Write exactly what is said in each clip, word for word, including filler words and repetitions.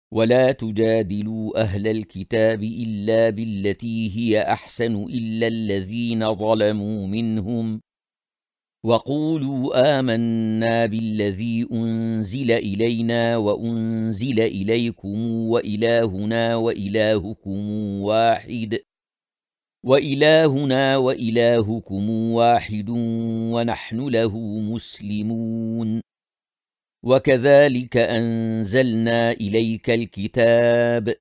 ولا تجادلوا أهل الكتاب إلا بالتي هي أحسن إلا الذين ظلموا منهم وقولوا آمنا بالذي أنزل إلينا وأنزل إليكم وإلهنا وإلهكم واحد وإلهنا وإلهكم واحد ونحن له مسلمون. وكذلك أنزلنا إليك الكتاب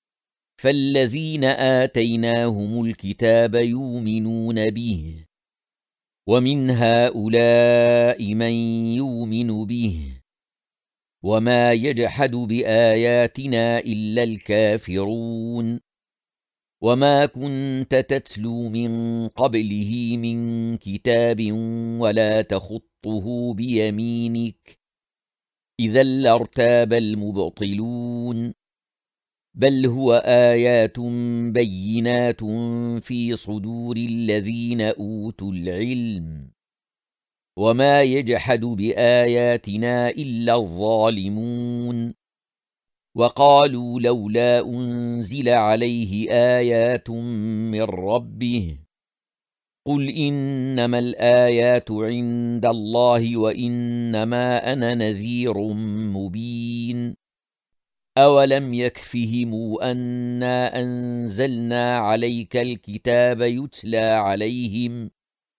فالذين آتيناهم الكتاب يؤمنون به ومن هؤلاء من يؤمن به وما يجحد بآياتنا إلا الكافرون. وما كنت تتلو من قبله من كتاب ولا تخطه بيمينك إذا لارتاب المبطلون بل هو آيات بينات في صدور الذين أوتوا العلم وما يجحد بآياتنا إلا الظالمون. وقالوا لولا أنزل عليه آيات من ربه قل إنما الآيات عند الله وإنما أنا نذير مبين. أولم يكفهم أنا أنزلنا عليك الكتاب يتلى عليهم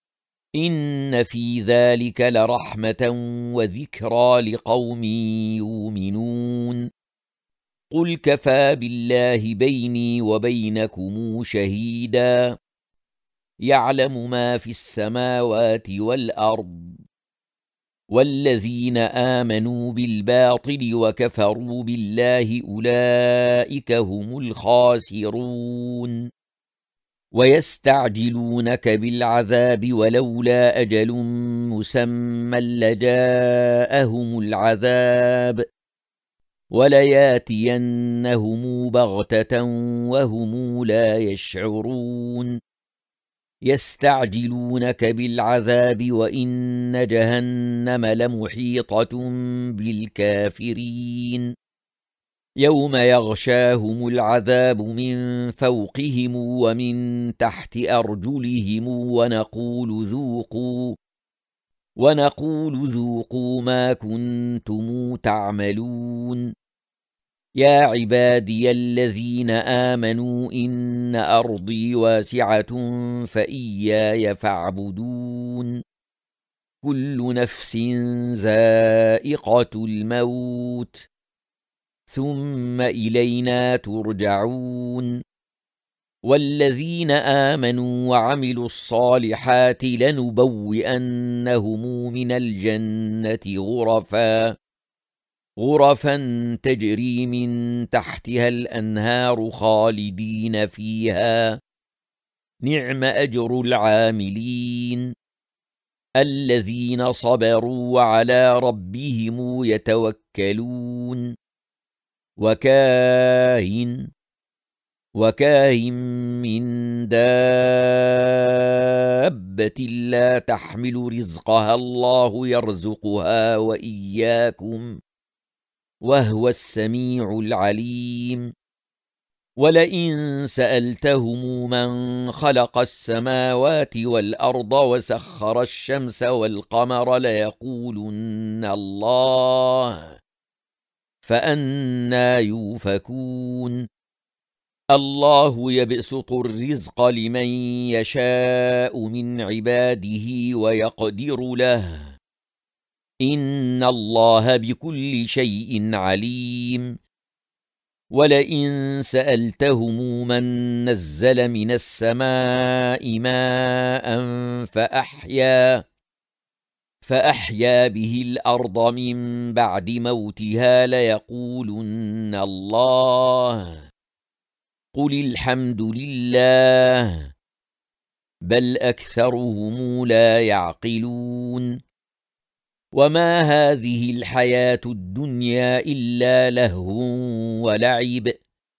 إن في ذلك لرحمة وذكرى لقوم يؤمنون. قل كفى بالله بيني وبينكم شهيدا يعلم ما في السماوات والأرض والذين آمنوا بالباطل وكفروا بالله أولئك هم الخاسرون. ويستعجلونك بالعذاب ولولا أجل مسمى لجاءهم العذاب ولياتينهم بغتة وهم لا يشعرون. يستعجلونك بالعذاب وإن جهنم لمحيطة بالكافرين يوم يغشاهم العذاب من فوقهم ومن تحت أرجلهم ونقول ذوقوا ونقول ذوقوا ما كنتم تعملون. يا عبادي الذين آمنوا إن أرضي واسعة فإياي فاعبدون. كل نفس ذائقة الموت ثم إلينا ترجعون. والذين آمنوا وعملوا الصالحات لنبوئنهم من الجنة غرفا غرفا تجري من تحتها الأنهار خالدين فيها نعم أجر العاملين الذين صبروا وعلى ربهم يتوكلون. وكاين وكاين من دابة لا تحمل رزقها الله يرزقها وإياكم وهو السميع العليم. ولئن سألتهم من خلق السماوات والأرض وسخر الشمس والقمر ليقولن الله فأنى يؤفكون. الله يبسط الرزق لمن يشاء من عباده ويقدر له إن الله بكل شيء عليم. ولئن سألتهم من نزل من السماء ماء فأحيا فأحيا به الأرض من بعد موتها ليقولن الله قل الحمد لله بل أكثرهم لا يعقلون. وما هذه الحياة الدنيا إلا لهو ولعب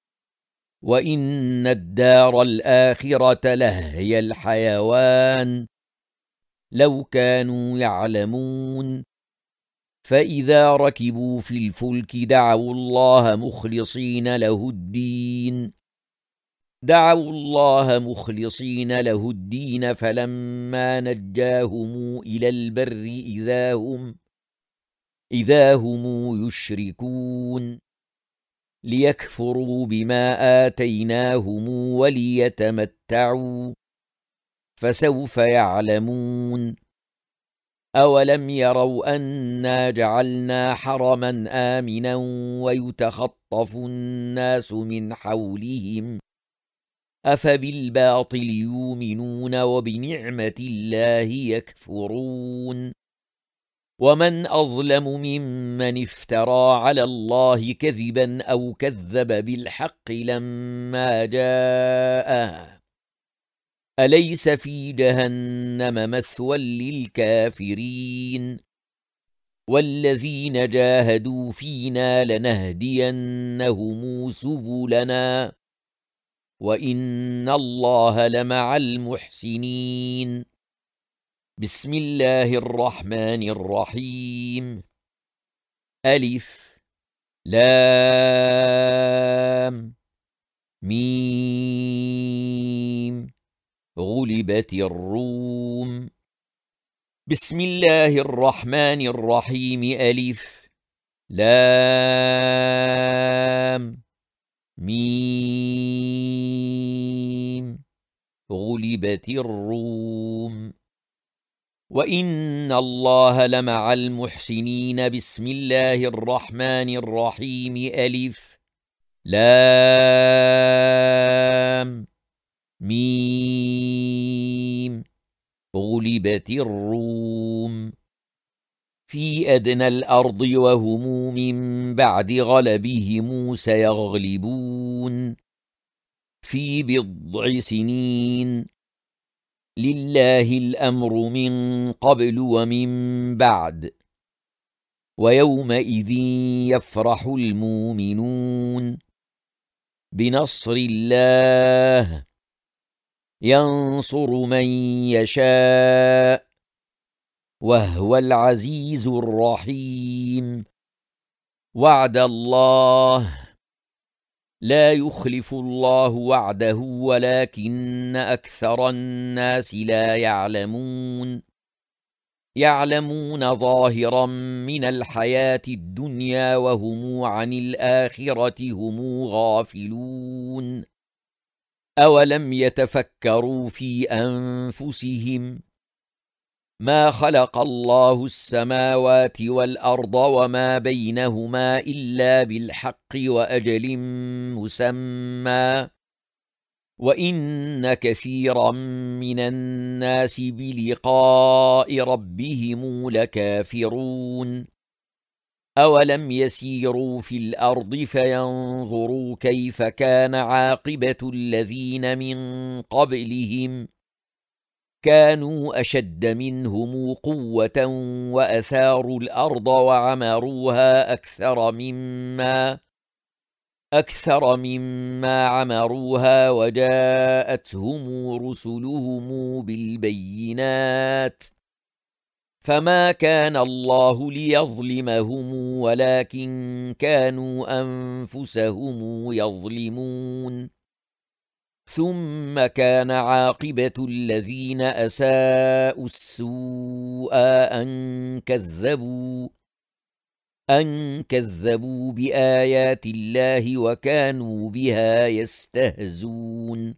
وإن الدار الآخرة لهي الحيوان لو كانوا يعلمون. فإذا ركبوا في الفلك دعوا الله مخلصين له الدين دعوا الله مخلصين له الدين فلما نجاهم إلى البر إذا هم إذا هم يشركون ليكفروا بما آتيناهم وليتمتعوا فسوف يعلمون أولم يروا أنا جعلنا حرما آمنا ويتخطف الناس من حولهم أفبالباطل يؤمنون وبنعمة الله يكفرون ومن أظلم ممن افترى على الله كذبا أو كذب بالحق لما جاءه أليس في جهنم مثوى للكافرين والذين جاهدوا فينا لنهدينهم سبلنا وإن الله لمع المحسنين بسم الله الرحمن الرحيم ألف لام ميم غلبت الروم بسم الله الرحمن الرحيم ألف لام ميم غلبت الروم وإن الله لمع المحسنين بسم الله الرحمن الرحيم ألف لام ميم غلبت الروم في أدنى الأرض وهم من بعد غلبهم سيغلبون في بضع سنين لله الأمر من قبل ومن بعد ويومئذ يفرح المؤمنون بنصر الله ينصر من يشاء وهو العزيز الرحيم وعد الله لا يخلف الله وعده ولكن أكثر الناس لا يعلمون يعلمون ظاهرا من الحياة الدنيا وهم عن الآخرة هم غافلون أولم يتفكروا في أنفسهم ما خلق الله السماوات والأرض وما بينهما إلا بالحق وأجل مسمى وإن كثيرا من الناس بلقاء ربهم لكافرون أولم يسيروا في الأرض فينظروا كيف كان عاقبة الذين من قبلهم كانوا أشد منهم قوة وأثاروا الأرض وعمروها أكثر مما أكثر مما عمروها وجاءتهم رسلهم بالبينات فما كان الله ليظلمهم ولكن كانوا أنفسهم يظلمون ثم كان عاقبة الذين أساءوا السوء أن كذبوا أن كذبوا بآيات الله وكانوا بها يستهزون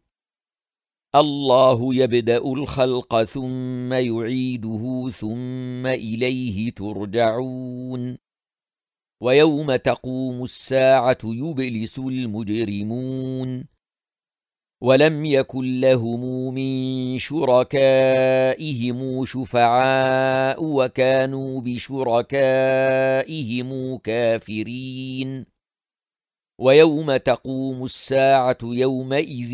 الله يبدأ الخلق ثم يعيده ثم إليه ترجعون ويوم تقوم الساعة يبلس المجرمون ولم يكن لهم من شركائهم شفعاء وكانوا بشركائهم كافرين ويوم تقوم الساعة يومئذ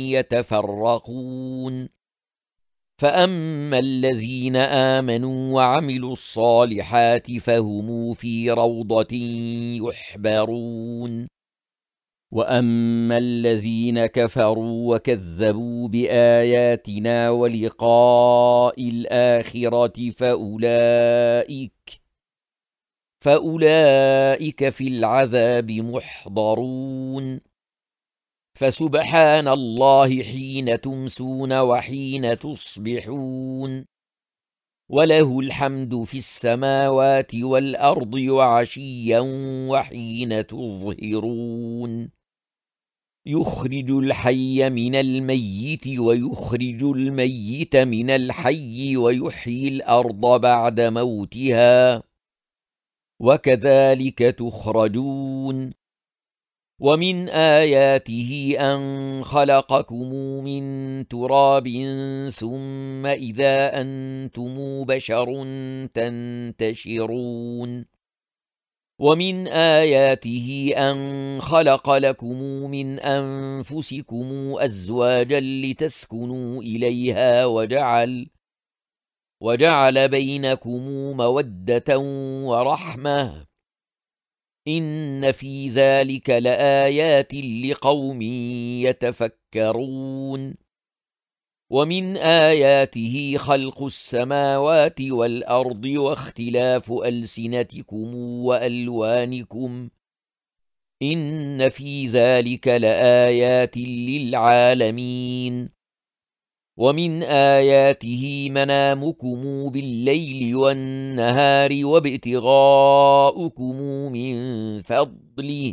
يتفرقون فأما الذين آمنوا وعملوا الصالحات فهم في روضة يحبرون وأما الذين كفروا وكذبوا بآياتنا ولقاء الآخرة فأولئك فأولئك في العذاب محضرون. فسبحان الله حين تمسون وحين تصبحون، وله الحمد في السماوات والأرض وعشيا وحين تظهرون. يخرج الحي من الميت ويخرج الميت من الحي ويحيي الأرض بعد موتها، وكذلك تخرجون. ومن آياته أن خلقكم من تراب ثم إذا أنتم بشر تنتشرون. ومن آياته أن خلق لكم من أنفسكم أزواجا لتسكنوا إليها وجعل وجعل بينكم مودة ورحمة، إن في ذلك لآيات لقوم يتفكرون. ومن آياته خلق السماوات والأرض واختلاف ألسنتكم وألوانكم، إن في ذلك لآيات للعالمين. ومن آياته منامكم بالليل والنهار وابتغاؤكم من فضله،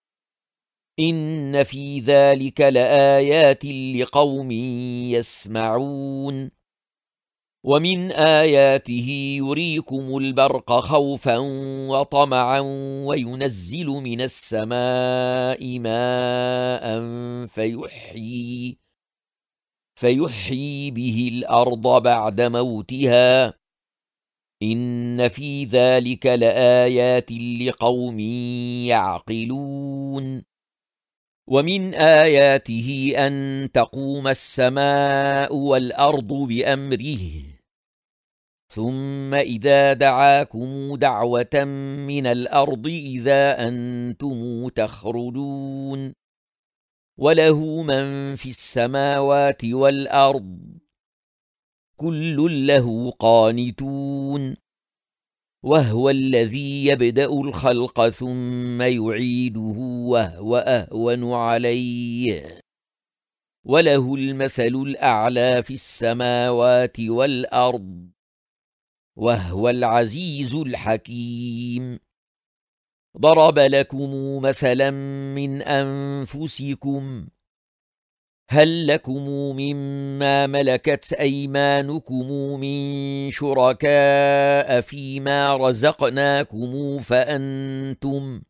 إن في ذلك لآيات لقوم يسمعون. ومن آياته يريكم البرق خوفا وطمعا وينزل من السماء ماء فيحيي فيحيي به الأرض بعد موتها، إن في ذلك لآيات لقوم يعقلون. ومن آياته أن تقوم السماء والأرض بأمره، ثم إذا دعاكم دعوة من الأرض إذا أنتم تخرجون. وله من في السماوات والأرض كل له قانتون. وهو الذي يبدأ الخلق ثم يعيده وهو أهون عليه، وله المثل الأعلى في السماوات والأرض، وهو العزيز الحكيم. ضرب لكم مثلا من أنفسكم، هل لكم مما ملكت أيمانكم من شركاء فيما رزقناكم فأنتم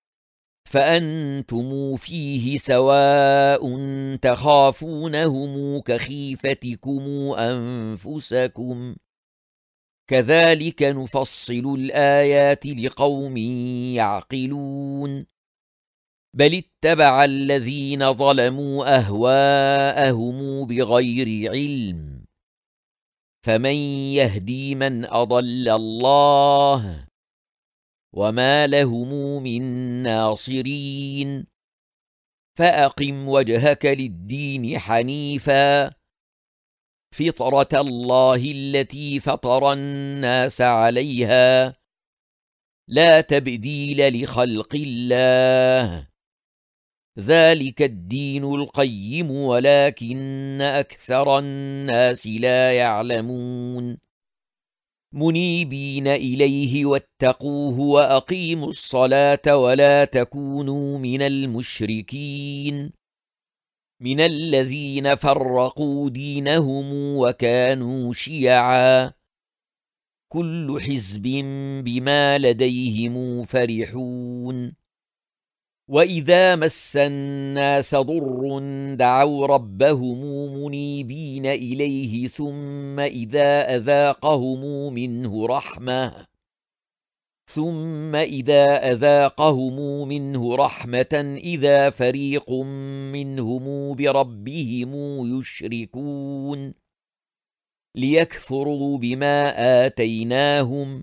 فأنتم فيه سواء تخافونهم كخيفتكم أنفسكم، كذلك نفصل الآيات لقوم يعقلون. بل اتبع الذين ظلموا أهواءهم بغير علم، فمن يهدي من أضل الله، وما لهم من ناصرين. فأقم وجهك للدين حنيفا، فطرة الله التي فطر الناس عليها، لا تبديل لخلق الله، ذلك الدين القيم ولكن أكثر الناس لا يعلمون. منيبين إليه واتقوه وأقيموا الصلاة ولا تكونوا من المشركين، من الذين فرقوا دينهم وكانوا شيعا، كل حزب بما لديهم فرحون. وإذا مس الناس ضر دعوا ربهم منيبين إليه ثم إذا أذاقهم منه رحمة ثم إذا أذاقهم منه رحمة إذا فريق منهم بربهم يشركون، ليكفروا بما آتيناهم،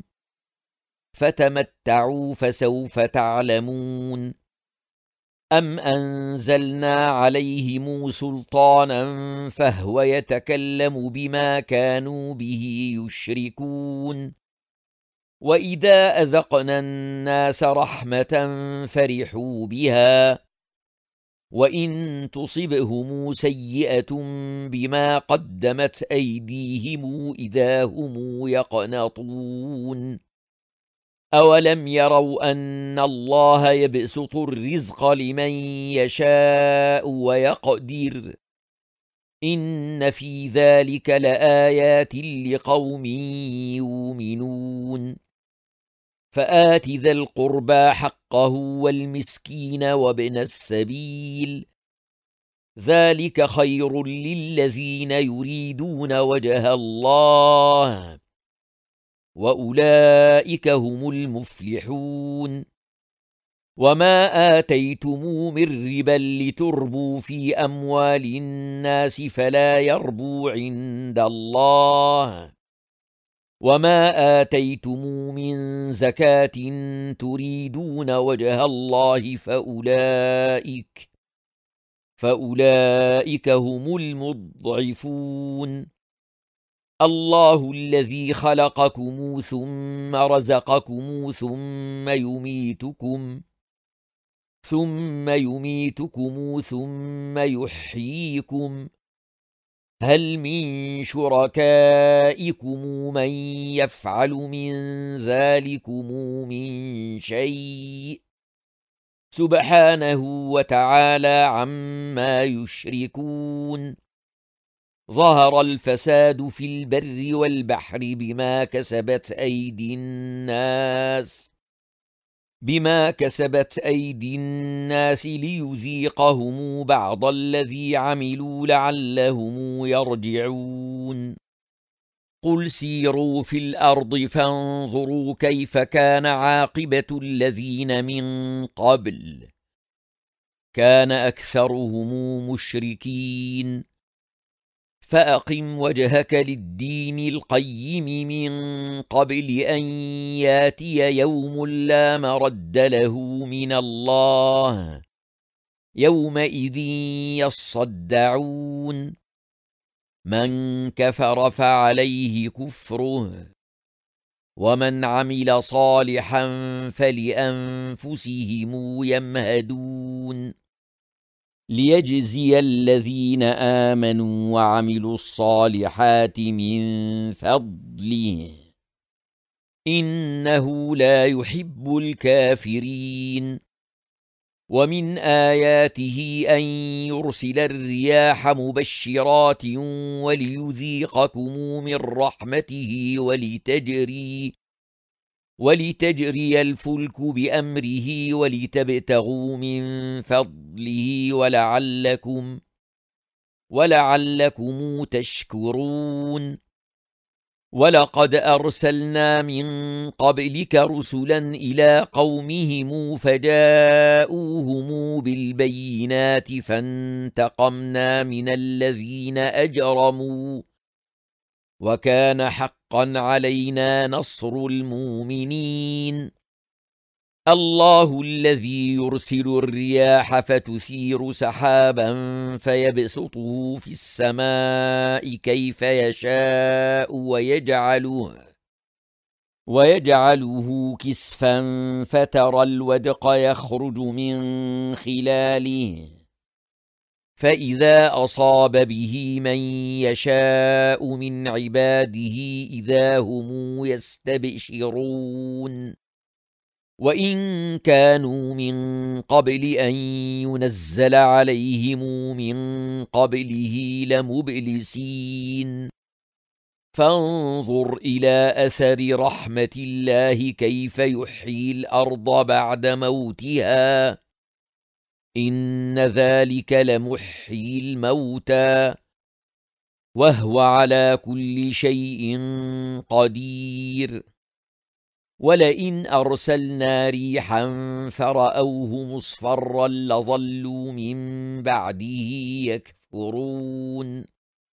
فتمتعوا فسوف تعلمون. أم أنزلنا عليهم سلطانا فهو يتكلم بما كانوا به يشركون، وإذا أذقنا الناس رحمة فرحوا بها وإن تصبهم سيئة بما قدمت أيديهم إذا هم يقنطون أولم يروا أن الله يبسط الرزق لمن يشاء ويقدر إن في ذلك لآيات لقوم يؤمنون فآت ذا القربى حقه والمسكين وابن السبيل ذلك خير للذين يريدون وجه الله وأولئك هم المفلحون وما آتيتم من ربا لتربوا في أموال الناس فلا يربو عند الله وما آتيتم من زكاة تريدون وجه الله فأولئك فأولئك هم المضعفون الله الذي خلقكم ثم رزقكم ثم يميتكم ثم يميتكم ثم يحييكم هل من شركائكم من يفعل من ذلكم من شيء سبحانه وتعالى عما يشركون ظهر الفساد في البر والبحر بما كسبت أيدي الناس بما كسبت أيدي الناس ليذيقهم بعض الذي عملوا لعلهم يرجعون قل سيروا في الأرض فانظروا كيف كان عاقبة الذين من قبل كان أكثرهم مشركين فأقم وجهك للدين القيم من قبل أن ياتي يوم لا مرد له من الله يومئذ يصدعون من كفر فعليه كفره ومن عمل صالحا فلأنفسهم يمهدون ليجزي الذين آمنوا وعملوا الصالحات من فضله إنه لا يحب الكافرين ومن آياته أن يرسل الرياح مبشرات وليذيقكم من رحمته ولتجري ولتجري الفلك بأمره ولتبتغوا من فضله ولعلكم ولعلكم تشكرون ولقد أرسلنا من قبلك رسلا إلى قومهم فجاءوهم بالبينات فانتقمنا من الذين أجرموا وكان حقا علينا نصر المؤمنين الله الذي يرسل الرياح فتثير سحابا فيبسطه في السماء كيف يشاء ويجعله ويجعله كسفا فترى الودق يخرج من خلاله فإذا أصاب به من يشاء من عباده إذا هم يستبشرون وإن كانوا من قبل أن ينزل عليهم من قبله لمبلسين فانظر إلى أثر رحمة الله كيف يحيي الأرض بعد موتها إن ذلك لمحيي الموتى وهو على كل شيء قدير ولئن أرسلنا ريحا فرأوه مصفرا لظلوا من بعده يكفرون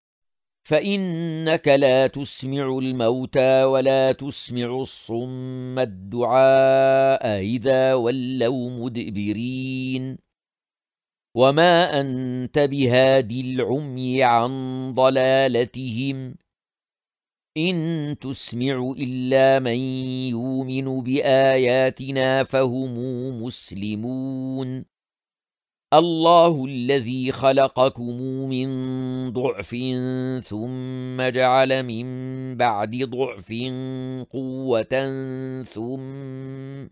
فإنك لا تسمع الموتى ولا تسمع الصم الدعاء إذا ولوا مدبرين وما أنت بهادي العمي عن ضلالتهم إن تسمع إلا من يؤمن بآياتنا فهم مسلمون الله الذي خلقكم من ضعف ثم جعل من بعد ضعف قوة ثم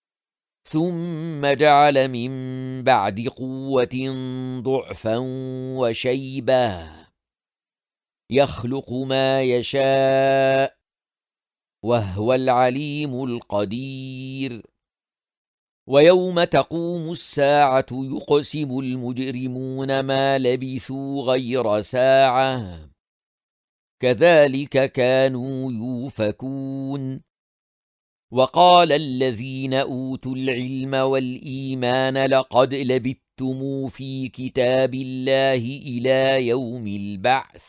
ثم جعل من بعد قوة ضعفا وشيبة يخلق ما يشاء وهو العليم القدير ويوم تقوم الساعة يقسم المجرمون ما لبثوا غير ساعة كذلك كانوا يؤفكون وقال الذين أوتوا العلم والإيمان لقد لبثتم في كتاب الله إلى يوم البعث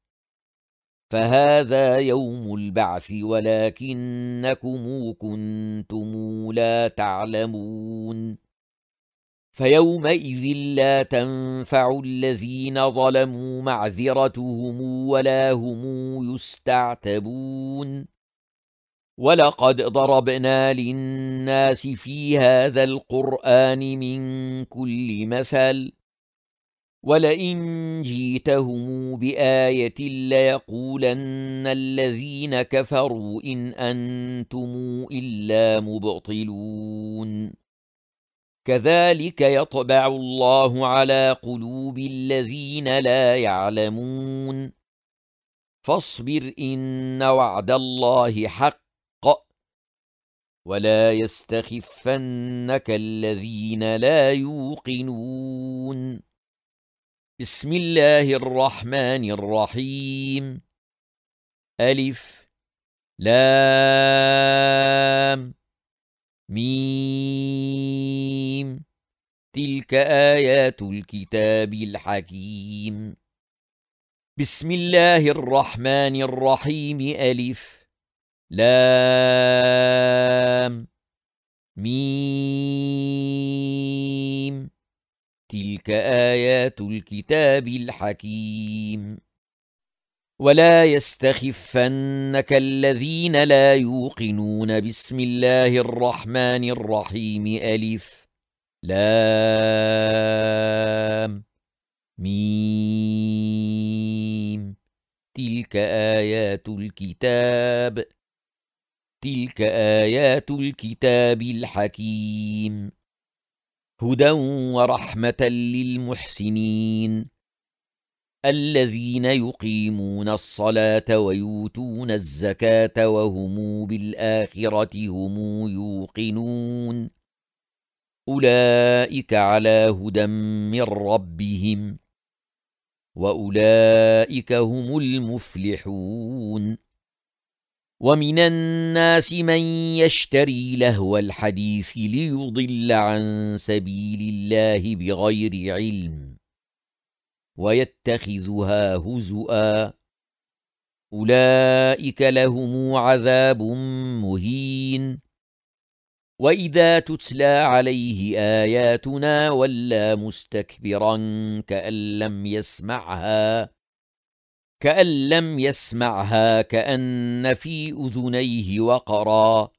فهذا يوم البعث ولكنكم كنتم لا تعلمون فيومئذ لا تنفع الذين ظلموا معذرتهم ولا هم يستعتبون ولقد ضربنا للناس في هذا القرآن من كل مثل ولئن جئتهم بآية ليقولن الذين كفروا إن أنتم إلا مبطلون كذلك يطبع الله على قلوب الذين لا يعلمون فاصبر إن وعد الله حق ولا يستخفنك الذين لا يوقنون بسم الله الرحمن الرحيم ألف لام ميم تلك آيات الكتاب الحكيم بسم الله الرحمن الرحيم ألف لام ميم تلك آيات الكتاب الحكيم ولا يستخفنك الذين لا يوقنون بسم الله الرحمن الرحيم ألف لام ميم تلك آيات الكتاب تلك آيات الكتاب الحكيم هدى ورحمة للمحسنين الذين يقيمون الصلاة ويؤتون الزكاة وهم بالآخرة هم يوقنون أولئك على هدى من ربهم وأولئك هم المفلحون ومن الناس من يشتري لهو الحديث ليضل عن سبيل الله بغير علم ويتخذها هزؤا أولئك لهم عذاب مهين وإذا تتلى عليه آياتنا ولى مستكبرا كأن لم يسمعها كأن لم يسمعها كأن في أذنيه وقرا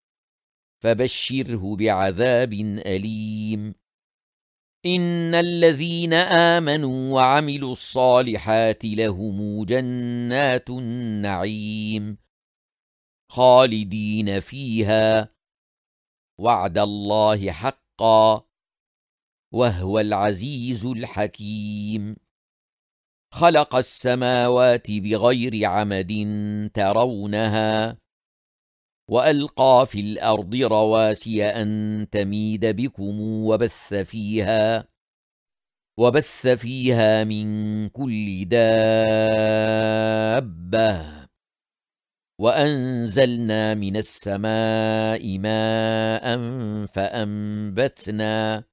فبشره بعذاب أليم إن الذين آمنوا وعملوا الصالحات لهم جنات النعيم خالدين فيها وعد الله حقا وهو العزيز الحكيم خلق السماوات بغير عمد ترونها وألقى في الأرض رواسي أن تميد بكم وبث فيها وبث فيها من كل دابة وأنزلنا من السماء ماء فأنبتنا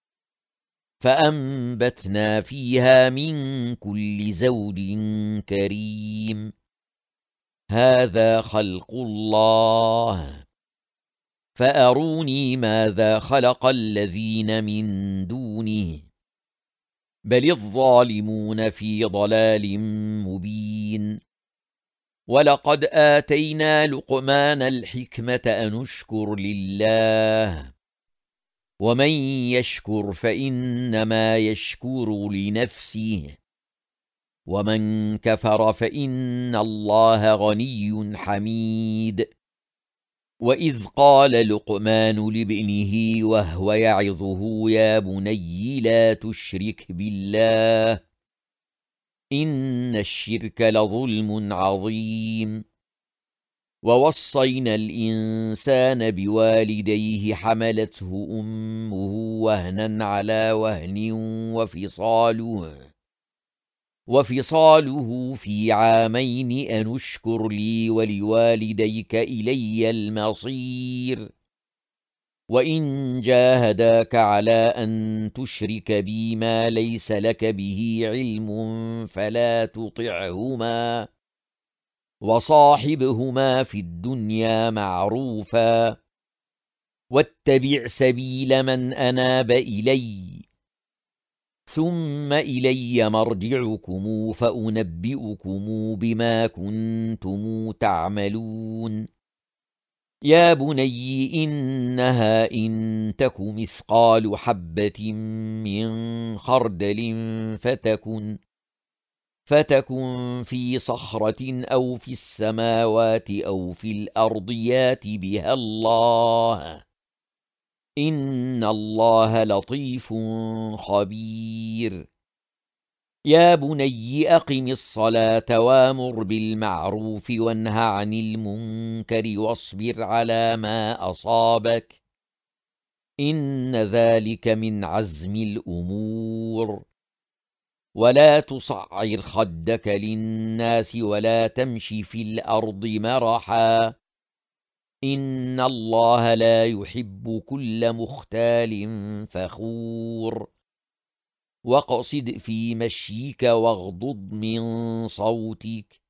فأنبتنا فيها من كل زوج كريم هذا خلق الله فأروني ماذا خلق الذين من دونه بل الظالمون في ضلال مبين ولقد آتينا لقمان الحكمة أن اشكر لله ومن يشكر فإنما يشكر لنفسه ومن كفر فإن الله غني حميد وإذ قال لقمان لابنه وهو يعظه يا بني لا تشرك بالله إن الشرك لظلم عظيم ووصينا الإنسان بوالديه حملته أمه وهنا على وهن وفصاله وفصاله في عامين أن اشكر لي ولوالديك إلي المصير وإن جاهداك على أن تشرك بي ما ليس لك به علم فلا تطعهما وصاحبهما في الدنيا معروفا واتبع سبيل من أناب إلي ثم إلي مرجعكم فأنبئكم بما كنتم تعملون يا بني إنها إن تك مثقال حبة من خردل فتكن فتكن في صخرة أو في السماوات أو في الأرض يات بها الله إن الله لطيف خبير يا بني أقم الصلاة وامر بالمعروف وانه عن المنكر واصبر على ما أصابك إن ذلك من عزم الأمور ولا تصعر خدك للناس ولا تمش في الأرض مرحا إن الله لا يحب كل مختال فخور واقصد في مشيك واغضض من صوتك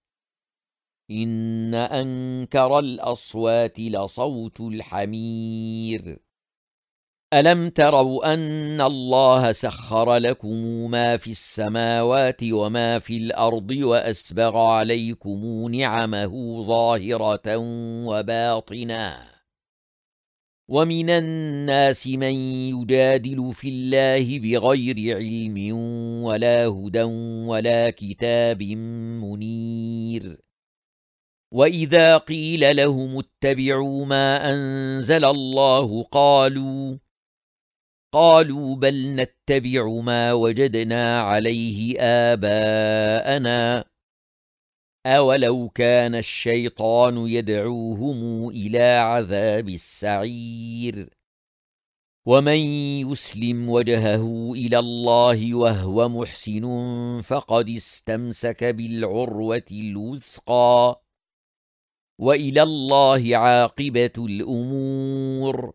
إن أنكر الأصوات لصوت الحمير ألم تروا أن الله سخر لكم ما في السماوات وما في الأرض وأسبغ عليكم نعمه ظاهرة وباطنة ومن الناس من يجادل في الله بغير علم ولا هدى ولا كتاب منير وإذا قيل لهم اتبعوا ما أنزل الله قالوا قالوا بل نتبع ما وجدنا عليه آباءنا أولو كان الشيطان يدعوهم إلى عذاب السعير ومن يسلم وجهه إلى الله وهو محسن فقد استمسك بالعروة الوثقى وإلى الله عاقبة الأمور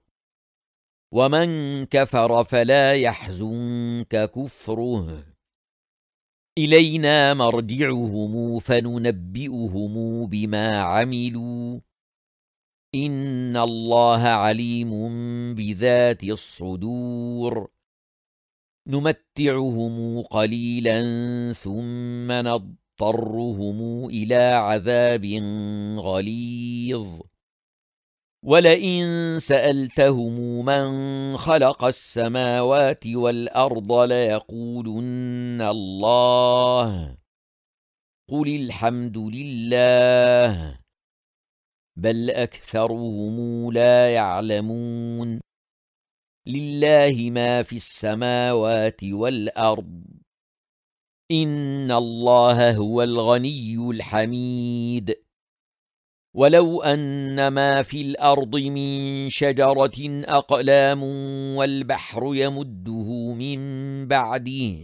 ومن كفر فلا يحزنك كفره إلينا مرجعهم فننبئهم بما عملوا إن الله عليم بذات الصدور نمتعهم قليلا ثم نضطرهم إلى عذاب غليظ ولئن سألتهم من خلق السماوات والأرض ليقولن الله قل الحمد لله بل أكثرهم لا يعلمون لله ما في السماوات والأرض إن الله هو الغني الحميد ولو أن ما في الأرض من شجرة أقلام والبحر يمده من بعده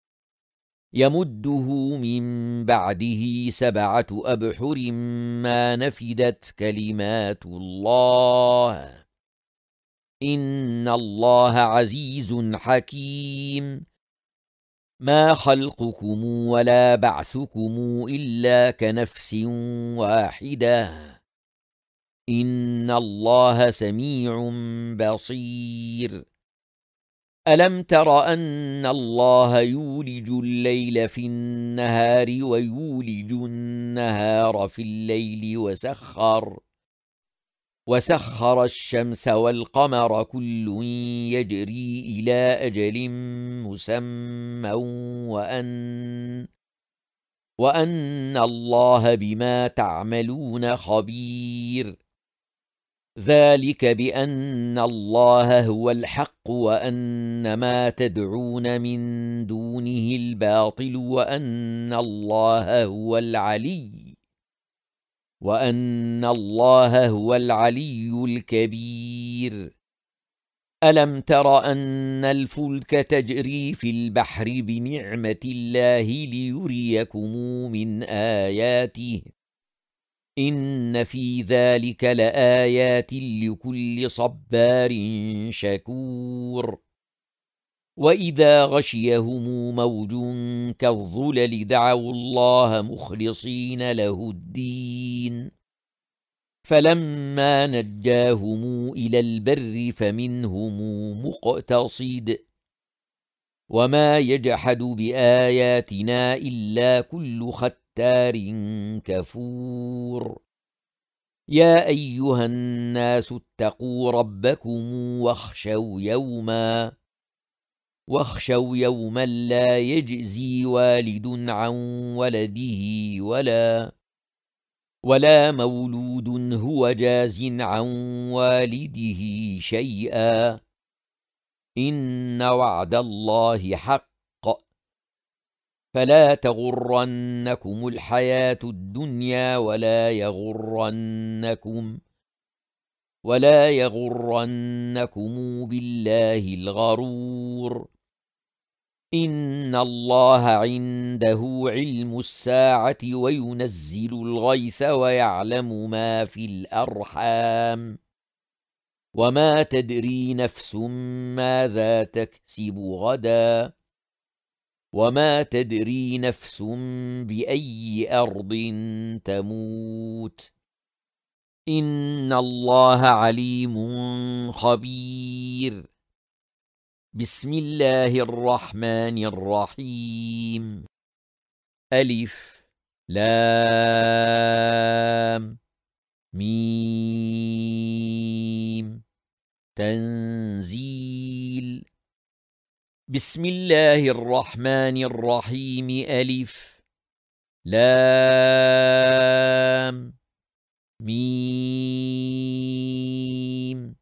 يمده من بعده سبعة أبحر ما نفدت كلمات الله إن الله عزيز حكيم ما خلقكم ولا بعثكم إلا كنفس واحدة إن الله سميع بصير ألم تر أن الله يولج الليل في النهار ويولج النهار في الليل وسخر وسخر الشمس والقمر كل يجري إلى أجل مسمى وأن وأن الله بما تعملون خبير ذلك بأن الله هو الحق وأن ما تدعون من دونه الباطل وأن الله هو العلي وأن الله هو العلي الكبير ألم تر أن الفلك تجري في البحر بنعمة الله ليريكم من آياته إن في ذلك لآيات لكل صبار شكور وإذا غشيهم موج كالظلل دعوا الله مخلصين له الدين فلما نجاهم إلى البر فمنهم مقتصد وما يجحد بآياتنا إلا كل ختار كفور يا أيها الناس اتقوا ربكم واخشوا يوما واخشوا يوما لا يجزي والد عن ولده ولا ولا مولود هو جاز عن والده شيئا إن وعد الله حق فلا تغرنكم الحياة الدنيا ولا يغرنكم ولا يغرنكم بالله الغرور إن الله عنده علم الساعة وينزل الغيث ويعلم ما في الأرحام وما تدري نفس ماذا تكسب غدا وما تدري نفس بأي أرض تموت إن الله عليم خبير بسم الله الرحمن الرحيم ألف لام ميم تنزيل بسم الله الرحمن الرحيم ألف لام ميم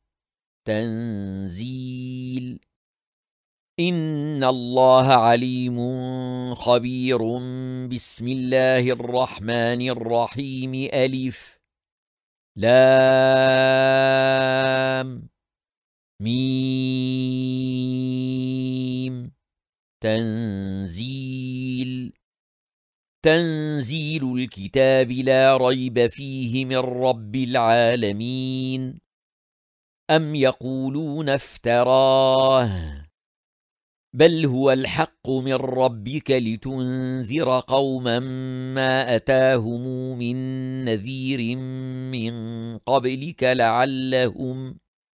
تنزيل إن الله عليم خبير بسم الله الرحمن الرحيم ألف لام ميم تنزيل تنزيل الكتاب لا ريب فيه من رب العالمين أم يقولون افتراه بل هو الحق من ربك لتنذر قوما ما أتاهم من نذير من قبلك لعلهم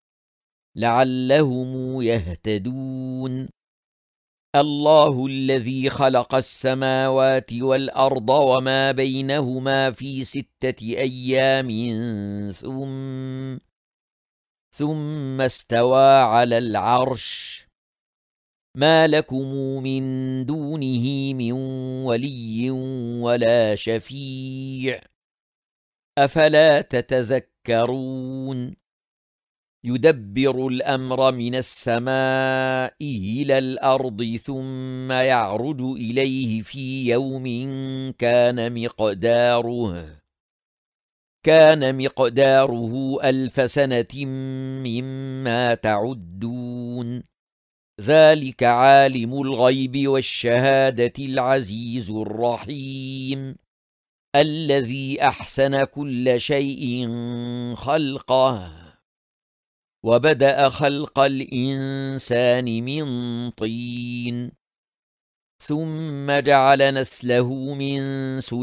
لعلهم يهتدون الله الذي خلق السماوات والأرض وما بينهما في ستة أيام ثم ثم استوى على العرش ما لكم من دونه من ولي ولا شفيع أفلا تتذكرون يدبر الأمر من السماء إلى الأرض ثم يعرج إليه في يوم كان مقداره كان مقداره ألف سنة مما تعدون ذلك عالم الغيب والشهادة العزيز الرحيم الذي أحسن كل شيء خلقه وبدأ خلق الإنسان من طين ثم جعل نسله من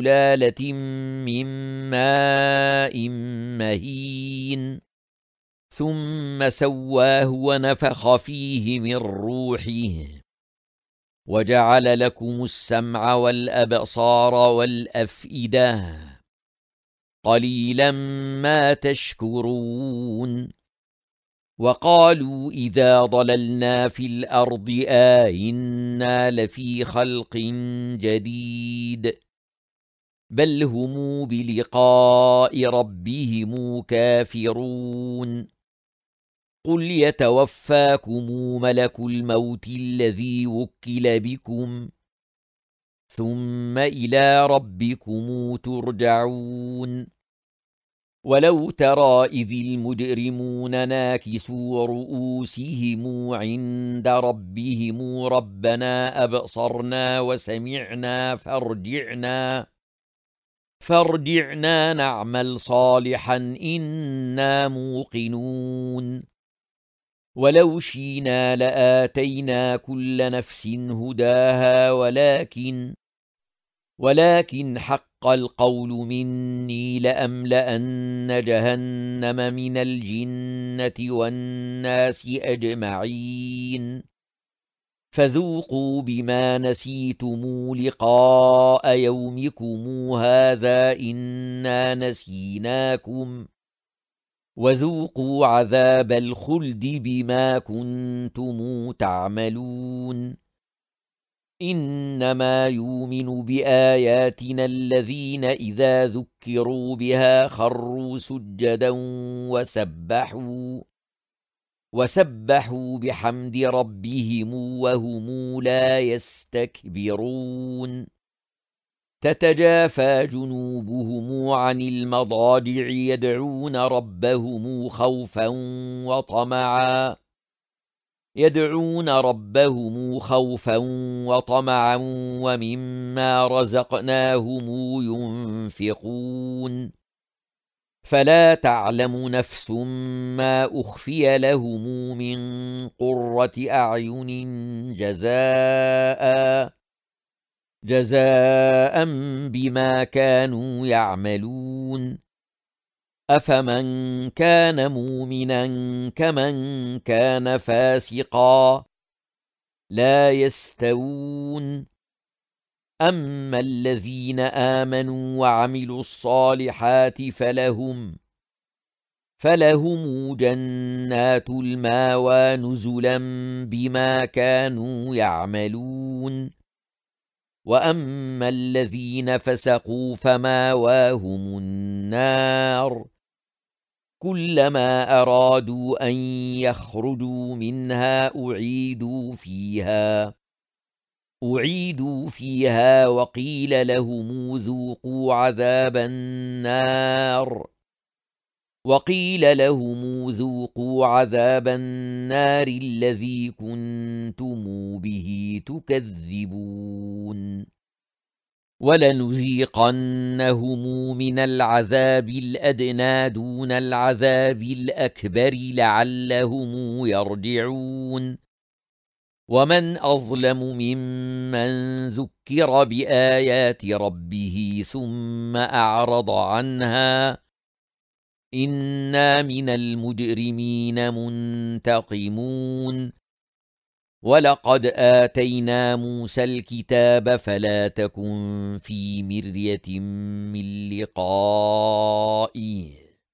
سلالة من ماء مهين ثم سواه ونفخ فيه من روحه وجعل لكم السمع والأبصار والأفئدة قليلا ما تشكرون وقالوا إذا ضللنا في الأرض آئنا لفي خلق جديد بل هم بلقاء ربهم كافرون قل يتوفاكم ملك الموت الذي وكل بكم ثم إلى ربكم ترجعون ولو ترى إذ المجرمون ناكسوا رؤوسهم عند ربهم ربنا أبصرنا وسمعنا فارجعنا فارجعنا نعمل صالحا إنا موقنون ولو شينا لآتينا كل نفس هداها ولكن ولكن حق القول مني لأملأن جهنم من الجنة والناس أجمعين فذوقوا بما نسيتم لقاء يومكم هذا إنا نسيناكم وذوقوا عذاب الخلد بما كنتم تعملون إنما يؤمن بآياتنا الذين إذا ذكروا بها خروا سجدا وسبحوا وسبحوا بحمد ربهم وهم لا يستكبرون تتجافى جنوبهم عن المضاجع يدعون ربهم خوفا وطمعا يدعون ربهم خوفا وطمعا ومما رزقناهم ينفقون فلا تعلم نفس ما أخفي لهم من قرة أعين جزاء جزاء بما كانوا يعملون أفمن كان مؤمنا كمن كان فاسقا لا يستوون أما الذين آمنوا وعملوا الصالحات فلهم فلهم جنات الماوى نزلا بما كانوا يعملون وأما الذين فسقوا فماواهم النار كلما أرادوا أن يخرجوا منها أعيدوا فيها أعيدوا فيها وقيل لهم ذوقوا عذاب النار وقيل لهم ذوقوا عذاب النار الذي كنتم به تكذبون ولنذيقنهم من العذاب الأدنى دون العذاب الأكبر لعلهم يرجعون ومن أظلم ممن ذكر بآيات ربه ثم أعرض عنها إنا من المجرمين منتقمون ولقد آتينا موسى الكتاب فلا تكن في مرية من لقائه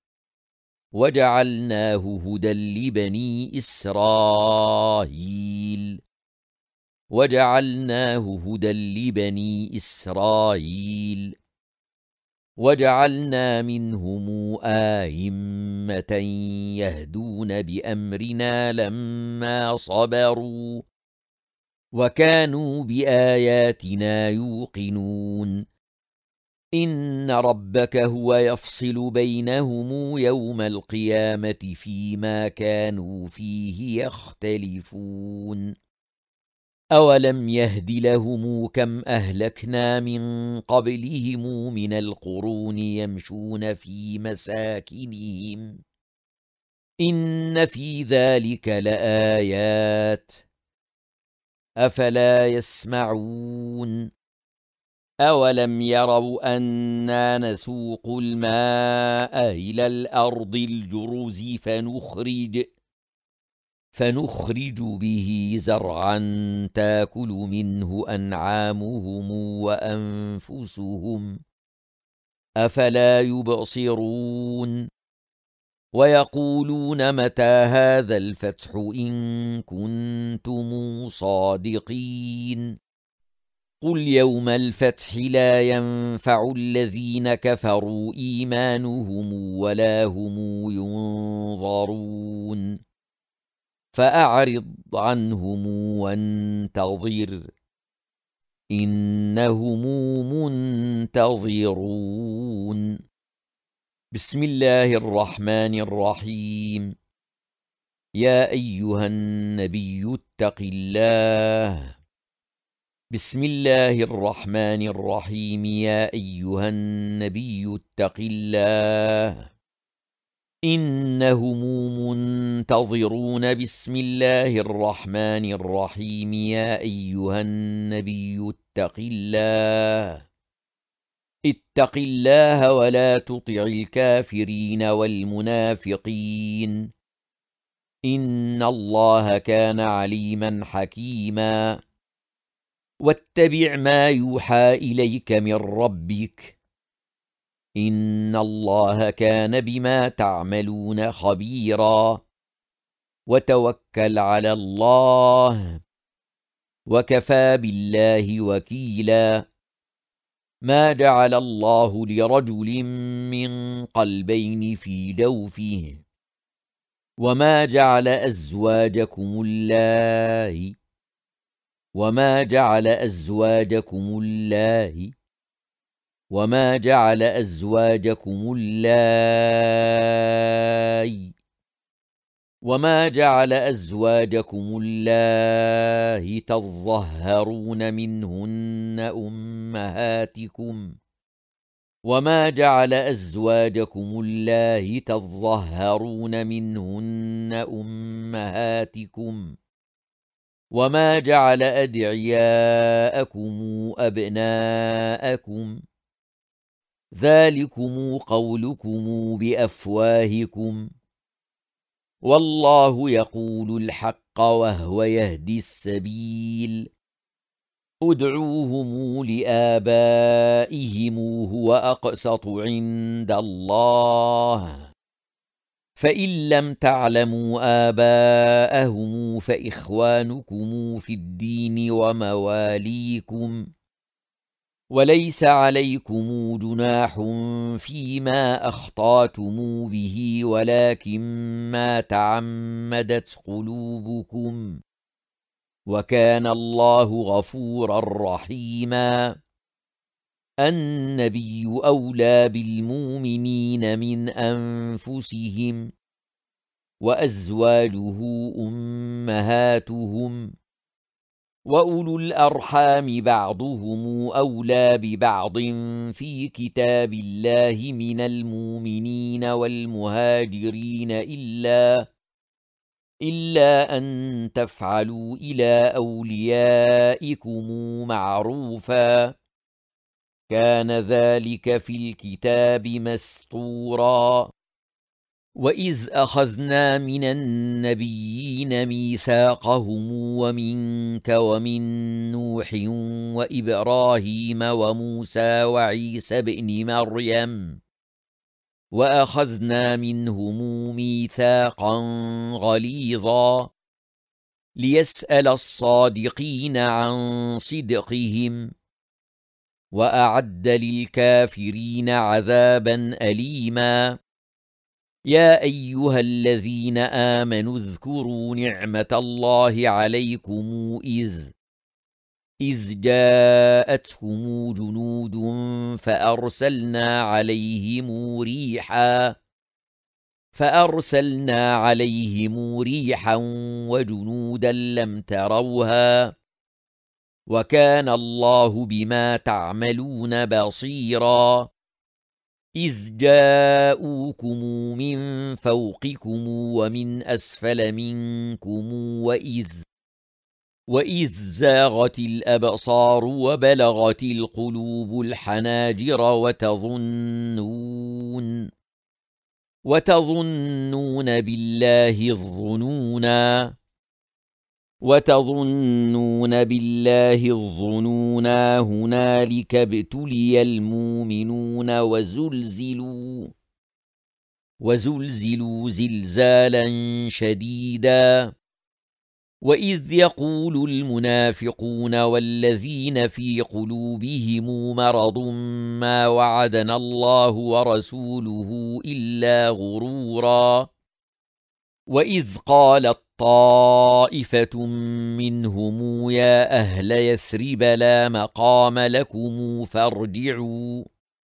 وجعلناه هدى لبني إسرائيل وجعلناه هدى لبني إسرائيل وجعلنا منهم آئمة يهدون بأمرنا لما صبروا وكانوا بآياتنا يوقنون إن ربك هو يفصل بينهم يوم القيامة فيما كانوا فيه يختلفون أولم يهد لهم كم أهلكنا من قبلهم من القرون يمشون في مساكنهم إن في ذلك لآيات أفلا يسمعون أولم يروا أنا نسوق الماء إلى الأرض الجرز فنخرج فنخرج به زرعا تاكل منه أنعامهم وأنفسهم أفلا يبصرون ويقولون متى هذا الفتح إن كنتم صادقين قل يوم الفتح لا ينفع الذين كفروا إيمانهم ولا هم ينظرون فأعرض عنهم وانتظر إنهم منتظرون بسم الله الرحمن الرحيم يا أيها النبي اتق الله بسم الله الرحمن الرحيم يا أيها النبي اتق الله إنهم منتظرون بسم الله الرحمن الرحيم يا أيها النبي اتق الله اتق الله ولا تطع الكافرين والمنافقين إن الله كان عليما حكيما واتبع ما يوحى إليك من ربك إن الله كان بما تعملون خبيرا وتوكل على الله وكفى بالله وكيلا ما جعل الله لرجل من قلبين في جوفه وما جعل أزواجكم اللائي وما جعل أزواجكم اللائي وما جعل أزواجكم اللائي وما جعل أزواجكم اللائي تظهرون منهن أمهاتكم وما جعل أزواجكم اللائي تظهرون منهن أمهاتكم وما جعل أدعياءكم أبناءكم ذلكم قولكم بأفواهكم والله يقول الحق وهو يهدي السبيل ادعوهم لآبائهم هو أقسط عند الله فإن لم تعلموا آباءهم فإخوانكم في الدين ومواليكم وليس عليكم جناح فيما أخطأتم به ولكن ما تعمدت قلوبكم وكان الله غفورا رحيما النبي أولى بالمؤمنين من أنفسهم وأزواجه أمهاتهم وأولو الأرحام بعضهم أولى ببعض في كتاب الله من المؤمنين والمهاجرين إلا إلا أن تفعلوا إلى أوليائكم معروفا كان ذلك في الكتاب مسطورا وإذ أخذنا من النبيين ميثاقهم ومنك ومن نوح وإبراهيم وموسى وعيسى ابن مريم وأخذنا منهم ميثاقا غليظا ليسأل الصادقين عن صدقهم وأعد للكافرين عذابا أليما يا أيها الذين آمنوا اذكروا نعمة الله عليكم إذ إذ جاءتكم جنود فأرسلنا عليهم ريحا فأرسلنا عليهم ريحا وجنودا لم تروها وكان الله بما تعملون بصيرا إذ جاءوكم من فوقكم ومن أسفل منكم وإذ وإذ زاغت الأبصار وبلغت القلوب الحناجر وتظنون وتظنون بالله الظنونا وتظنون بالله الظنونا هنالك ابتلي المؤمنون وزلزلوا وزلزلوا زلزالا شديدا وإذ يقول المنافقون والذين في قلوبهم مرض ما وعدنا الله ورسوله إلا غرورا وإذ قالت طائفة منهم يا أهل يثرب لا مقام لكم فارجعوا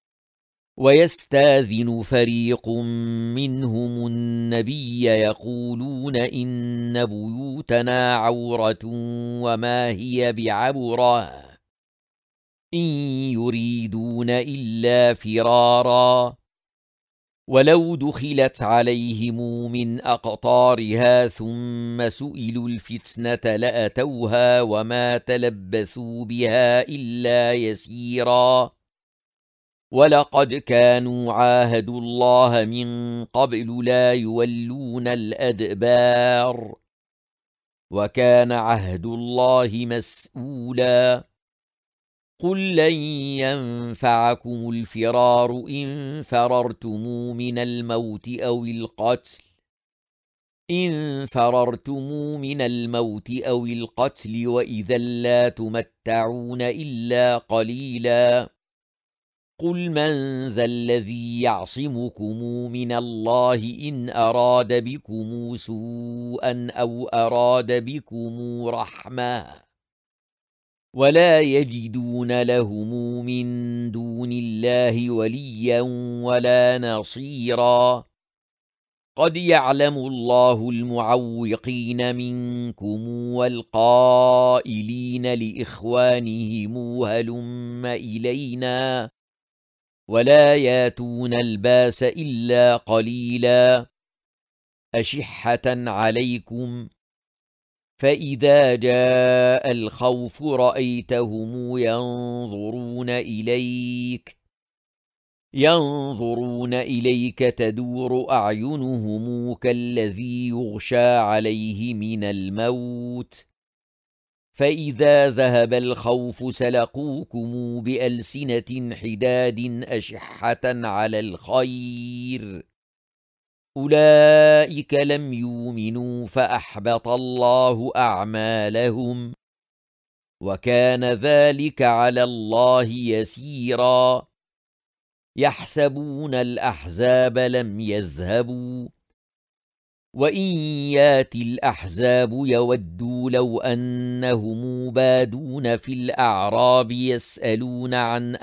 ويستاذن فريق منهم النبي يقولون إن بيوتنا عورة وما هي بعورة إن يريدون إلا فرارا ولو دخلت عليهم من أقطارها ثم سئلوا الفتنة لأتوها وما تلبثوا بها إلا يسيرا ولقد كانوا عاهدوا الله من قبل لا يولون الأدبار وكان عهد الله مسؤولا قل لن ينفعكم الفرار إن فررتم من الموت أو القتل إن فررتم من الموت أو القتل وإذا لا تمتعون إلا قليلا قل من ذا الذي يعصمكم من الله إن أراد بكم سوءا أو أراد بكم رحمة ولا يجدون لهم من دون الله وليا ولا نصيرا قد يعلم الله المعوقين منكم والقائلين لإخوانهم هلم إلينا ولا ياتون الباس إلا قليلا أشحة عليكم فإذا جاء الخوف رأيتهم ينظرون إليك ينظرون إليك تدور أعينهم كالذي يغشى عليه من الموت فإذا ذهب الخوف سلقوكم بألسنة حداد أشحة على الخير أولئك لم يؤمنوا فأحبط الله أعمالهم وكان ذلك على الله يسيرا يحسبون الأحزاب لم يذهبوا وإن يات الأحزاب يودوا لو أنهم بادون في الأعراب يسألون عن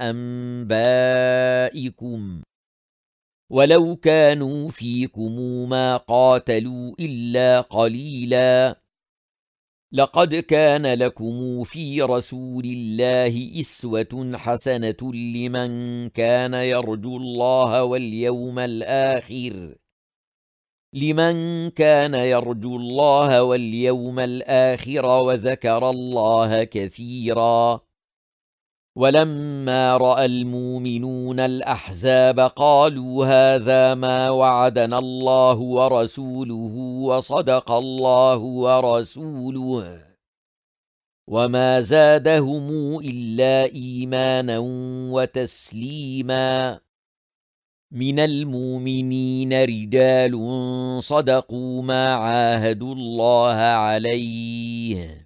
أنبائكم ولو كانوا فيكم ما قاتلوا إلا قليلا لقد كان لكم في رسول الله أسوة حسنة لمن كان يرجو الله واليوم الآخر لمن كان يرجو الله واليوم الآخر وذكر الله كثيرا ولما رأى المؤمنون الأحزاب قالوا هذا ما وعدنا الله ورسوله وصدق الله ورسوله وما زادهم إلا إيمانا وتسليما من المؤمنين رجال صدقوا ما عاهدوا الله عليه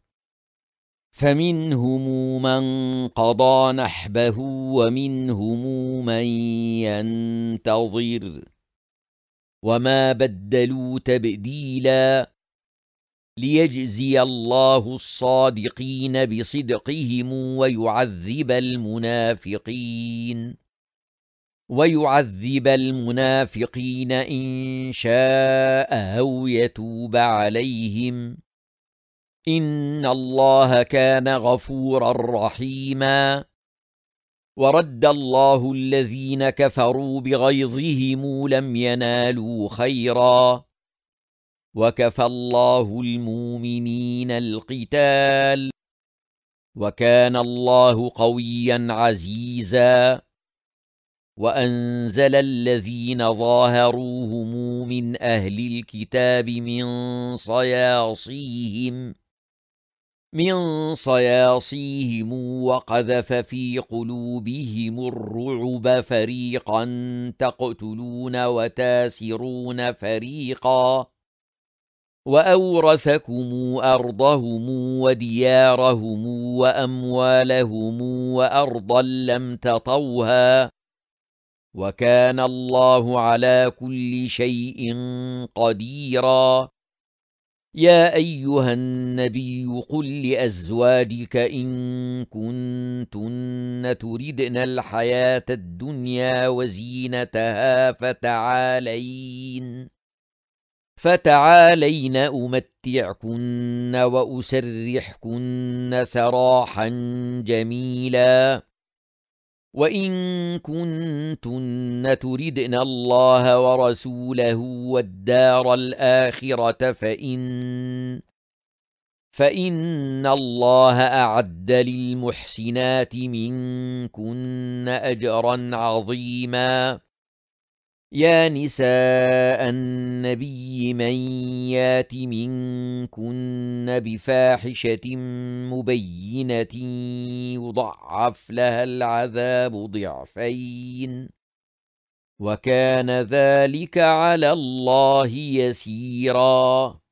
فمنهم من قضى نحبه ومنهم من ينتظر وما بدلوا تبديلا ليجزي الله الصادقين بصدقهم ويعذب المنافقين ويعذب المنافقين إن شاء أو يتوب عليهم إن الله كان غفورا رحيما ورد الله الذين كفروا بغيظهم لم ينالوا خيرا وكفى الله المؤمنين القتال وكان الله قويا عزيزا وأنزل الذين ظاهروهم من أهل الكتاب من صياصيهم من صياصيهم وقذف في قلوبهم الرعب فريقا تقتلون وتاسرون فريقا وأورثكم أرضهم وديارهم وأموالهم وأرضا لم تطوها وكان الله على كل شيء قديرا. يا أيها النبي قل لأزواجك إن كنتن تردن الحياة الدنيا وزينتها فتعالين فتعالين أمتعكن وأسرحكن سراحا جميلا وإن كنتن تردن الله ورسوله والدار الآخرة فإن فإن الله أعد للمحسنات منكن أجرا عظيما. يا نساء النبي من يات منكن بفاحشة مبينة يضعف لها العذاب ضعفين وكان ذلك على الله يسيرا.